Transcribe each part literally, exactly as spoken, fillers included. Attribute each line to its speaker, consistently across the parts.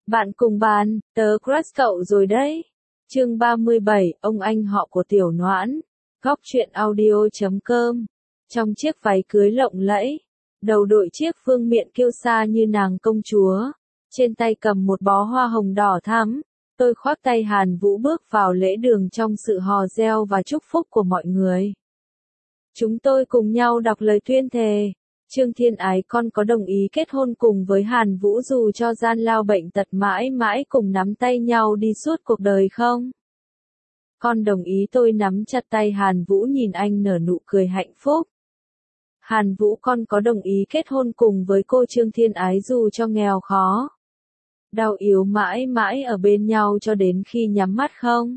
Speaker 1: Bạn cùng bàn, tớ crush cậu rồi đấy. Chương ba mươi bảy, ông anh họ của Tiểu Noãn. Góc truyện audio chấm com. Trong chiếc váy cưới lộng lẫy, đầu đội chiếc vương miện kiêu sa như nàng công chúa, trên tay cầm một bó hoa hồng đỏ thắm, tôi khoác tay Hàn Vũ bước vào lễ đường trong sự hò reo và chúc phúc của mọi người. Chúng tôi cùng nhau đọc lời tuyên thề. Trương Thiên Ái, con có đồng ý kết hôn cùng với Hàn Vũ dù cho gian lao bệnh tật mãi mãi cùng nắm tay nhau đi suốt cuộc đời không? Con đồng ý. Tôi nắm chặt tay Hàn Vũ nhìn anh nở nụ cười hạnh phúc. Hàn Vũ, con có đồng ý kết hôn cùng với cô Trương Thiên Ái dù cho nghèo khó, đau yếu mãi mãi ở bên nhau cho đến khi nhắm mắt không?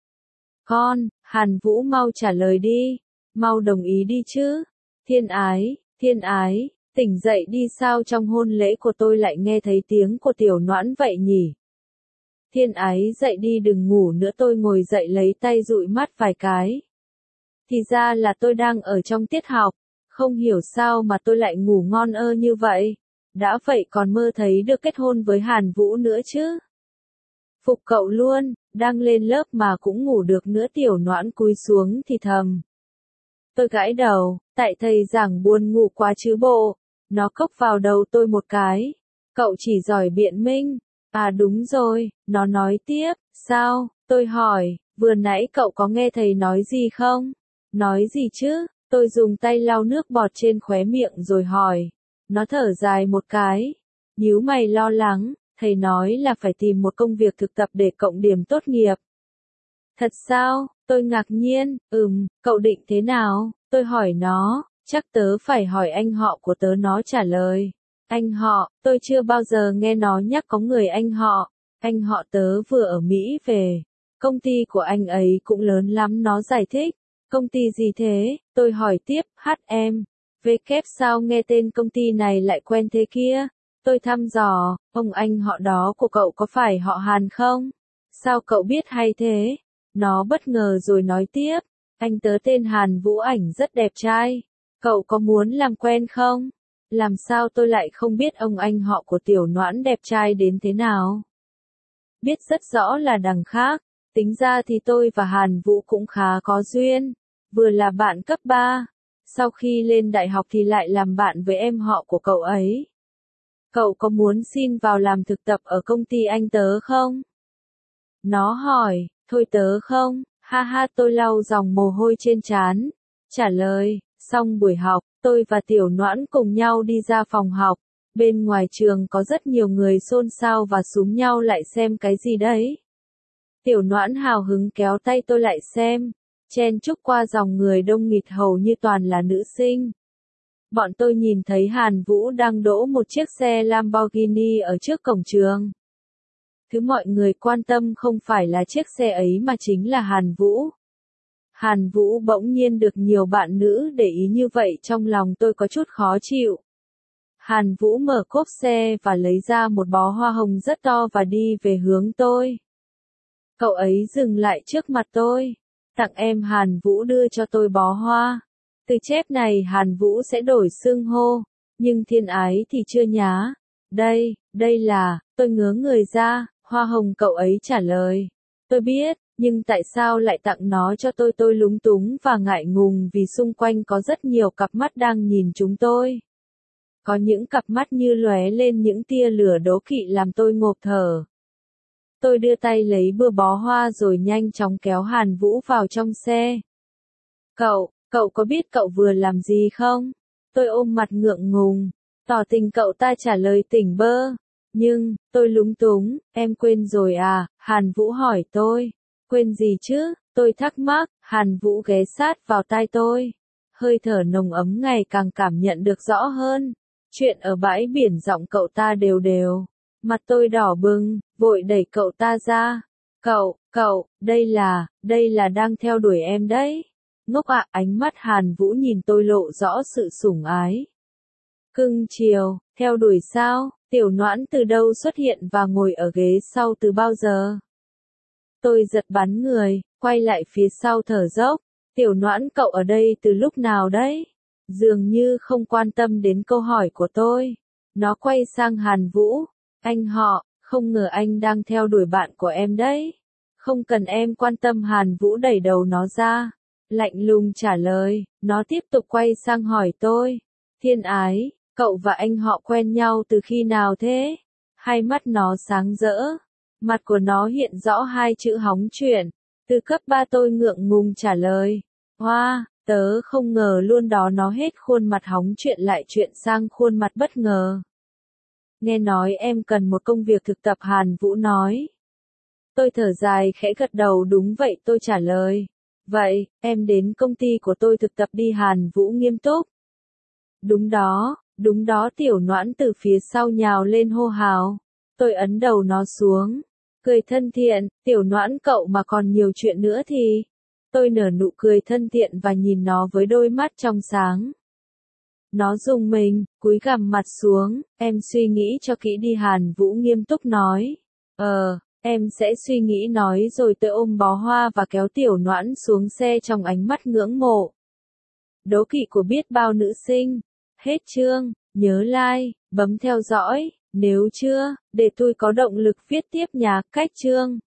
Speaker 1: Con, Hàn Vũ mau trả lời đi, mau đồng ý đi chứ. Thiên Ái, Thiên Ái, tỉnh dậy đi, sao trong hôn lễ của tôi lại nghe thấy tiếng của Tiểu Noãn vậy nhỉ? Thiên Ái dậy đi, đừng ngủ nữa. Tôi ngồi dậy lấy tay dụi mắt vài cái. Thì ra là tôi đang ở trong tiết học, không hiểu sao mà tôi lại ngủ ngon ơ như vậy. Đã vậy còn mơ thấy được kết hôn với Hàn Vũ nữa chứ. Phục cậu luôn, đang lên lớp mà cũng ngủ được nữa. Tiểu Noãn cúi xuống thì thầm. Tôi gãi đầu, tại thầy giảng buồn ngủ quá chứ bộ. Nó cốc vào đầu tôi một cái. Cậu chỉ giỏi biện minh. À đúng rồi, nó nói tiếp. Sao? Tôi hỏi, vừa nãy cậu có nghe thầy nói gì không? Nói gì chứ? Tôi dùng tay lau nước bọt trên khóe miệng rồi hỏi. Nó thở dài một cái, nhíu mày lo lắng. Thầy nói là phải tìm một công việc thực tập để cộng điểm tốt nghiệp. Thật sao? Tôi ngạc nhiên. Ừm, cậu định thế nào? Tôi hỏi nó. Chắc tớ phải hỏi anh họ của tớ, nó trả lời. Anh họ? Tôi chưa bao giờ nghe nó nhắc có người anh họ. Anh họ tớ vừa ở Mỹ về. Công ty của anh ấy cũng lớn lắm, nó giải thích. Công ty gì thế? Tôi hỏi tiếp. hát em vê kép, sao nghe tên công ty này lại quen thế kia? Tôi thăm dò. Ông anh họ đó của cậu có phải họ Hàn không? Sao cậu biết hay thế? Nó bất ngờ rồi nói tiếp. Anh tớ tên Hàn Vũ, ảnh rất đẹp trai. Cậu có muốn làm quen không? Làm sao tôi lại không biết ông anh họ của Tiểu Noãn đẹp trai đến thế nào? Biết rất rõ là đằng khác. Tính ra thì tôi và Hàn Vũ cũng khá có duyên. Vừa là bạn cấp ba. Sau khi lên đại học thì lại làm bạn với em họ của cậu ấy. Cậu có muốn xin vào làm thực tập ở công ty anh tớ không? Nó hỏi. Thôi tớ không. Ha ha, tôi lau dòng mồ hôi trên trán. Trả lời. Xong buổi học, tôi và Tiểu Noãn cùng nhau đi ra phòng học. Bên ngoài trường có rất nhiều người xôn xao và xúm nhau lại xem cái gì đấy. Tiểu Noãn hào hứng kéo tay tôi lại xem. Chen chúc qua dòng người đông nghịt hầu như toàn là nữ sinh. Bọn tôi nhìn thấy Hàn Vũ đang đỗ một chiếc xe Lamborghini ở trước cổng trường. Thứ mọi người quan tâm không phải là chiếc xe ấy mà chính là Hàn Vũ. Hàn Vũ bỗng nhiên được nhiều bạn nữ để ý như vậy, trong lòng tôi có chút khó chịu. Hàn Vũ mở cốp xe và lấy ra một bó hoa hồng rất to và đi về hướng tôi. Cậu ấy dừng lại trước mặt tôi. Tặng em. Hàn Vũ đưa cho tôi bó hoa. Từ chép này Hàn Vũ sẽ đổi xưng hô, nhưng Thiên Ái thì chưa nhá. Đây, đây là, tôi ngớ người ra, hoa hồng, cậu ấy trả lời. Tôi biết, nhưng tại sao lại tặng nó cho tôi? Tôi lúng túng và ngại ngùng vì xung quanh có rất nhiều cặp mắt đang nhìn chúng tôi. Có những cặp mắt như lóe lên những tia lửa đố kỵ làm tôi ngộp thở. Tôi đưa tay lấy bừa bó hoa rồi nhanh chóng kéo Hàn Vũ vào trong xe. Cậu, cậu có biết cậu vừa làm gì không? Tôi ôm mặt ngượng ngùng, tỏ tình. Cậu ta trả lời tỉnh bơ. Nhưng, tôi lúng túng. Em quên rồi à? Hàn Vũ hỏi tôi. Quên gì chứ? Tôi thắc mắc. Hàn Vũ ghé sát vào tai tôi. Hơi thở nồng ấm ngày càng cảm nhận được rõ hơn. Chuyện ở bãi biển, giọng cậu ta đều đều. Mặt tôi đỏ bừng, vội đẩy cậu ta ra. Cậu, cậu, đây là, đây là đang theo đuổi em đấy. Ngốc ạ. Ánh mắt Hàn Vũ nhìn tôi lộ rõ sự sủng ái. Cưng chiều. Theo đuổi sao? Tiểu Noãn từ đâu xuất hiện và ngồi ở ghế sau từ bao giờ? Tôi giật bắn người, quay lại phía sau thở dốc. Tiểu Noãn, cậu ở đây từ lúc nào đấy? Dường như không quan tâm đến câu hỏi của tôi. Nó quay sang Hàn Vũ. Anh họ, Không ngờ anh đang theo đuổi bạn của em đấy. Không cần em quan tâm. Hàn Vũ đẩy đầu nó ra. Lạnh lùng trả lời, nó tiếp tục quay sang hỏi tôi. Thiên Ái, cậu và anh họ quen nhau từ khi nào thế? Hai mắt nó sáng rỡ. Mặt của nó hiện rõ hai chữ hóng chuyện. Từ cấp ba. Tôi ngượng ngùng trả lời. Hoa, tớ không ngờ luôn đó. Nó hết khuôn mặt hóng chuyện lại chuyện sang khuôn mặt bất ngờ. Nghe nói em cần một công việc thực tập. Hàn Vũ nói. Tôi thở dài khẽ gật đầu. Đúng vậy, tôi trả lời. Vậy, em đến công ty của tôi thực tập đi. Hàn Vũ nghiêm túc. Đúng đó, đúng đó. Tiểu Noãn từ phía sau nhào lên hô hào. Tôi ấn đầu nó xuống. Cười thân thiện, Tiểu Noãn cậu mà còn nhiều chuyện nữa thì... Tôi nở nụ cười thân thiện và nhìn nó với đôi mắt trong sáng. Nó rùng mình, cúi gằm mặt xuống. Em suy nghĩ cho kỹ đi. Hàn Vũ nghiêm túc nói. Ờ, em sẽ suy nghĩ nói rồi. Tôi ôm bó hoa và kéo Tiểu Noãn xuống xe trong ánh mắt ngưỡng mộ. Đố kỵ của biết bao nữ sinh. Hết chương, nhớ like, bấm theo dõi, nếu chưa, để tôi có động lực viết tiếp nhá. Cách chương.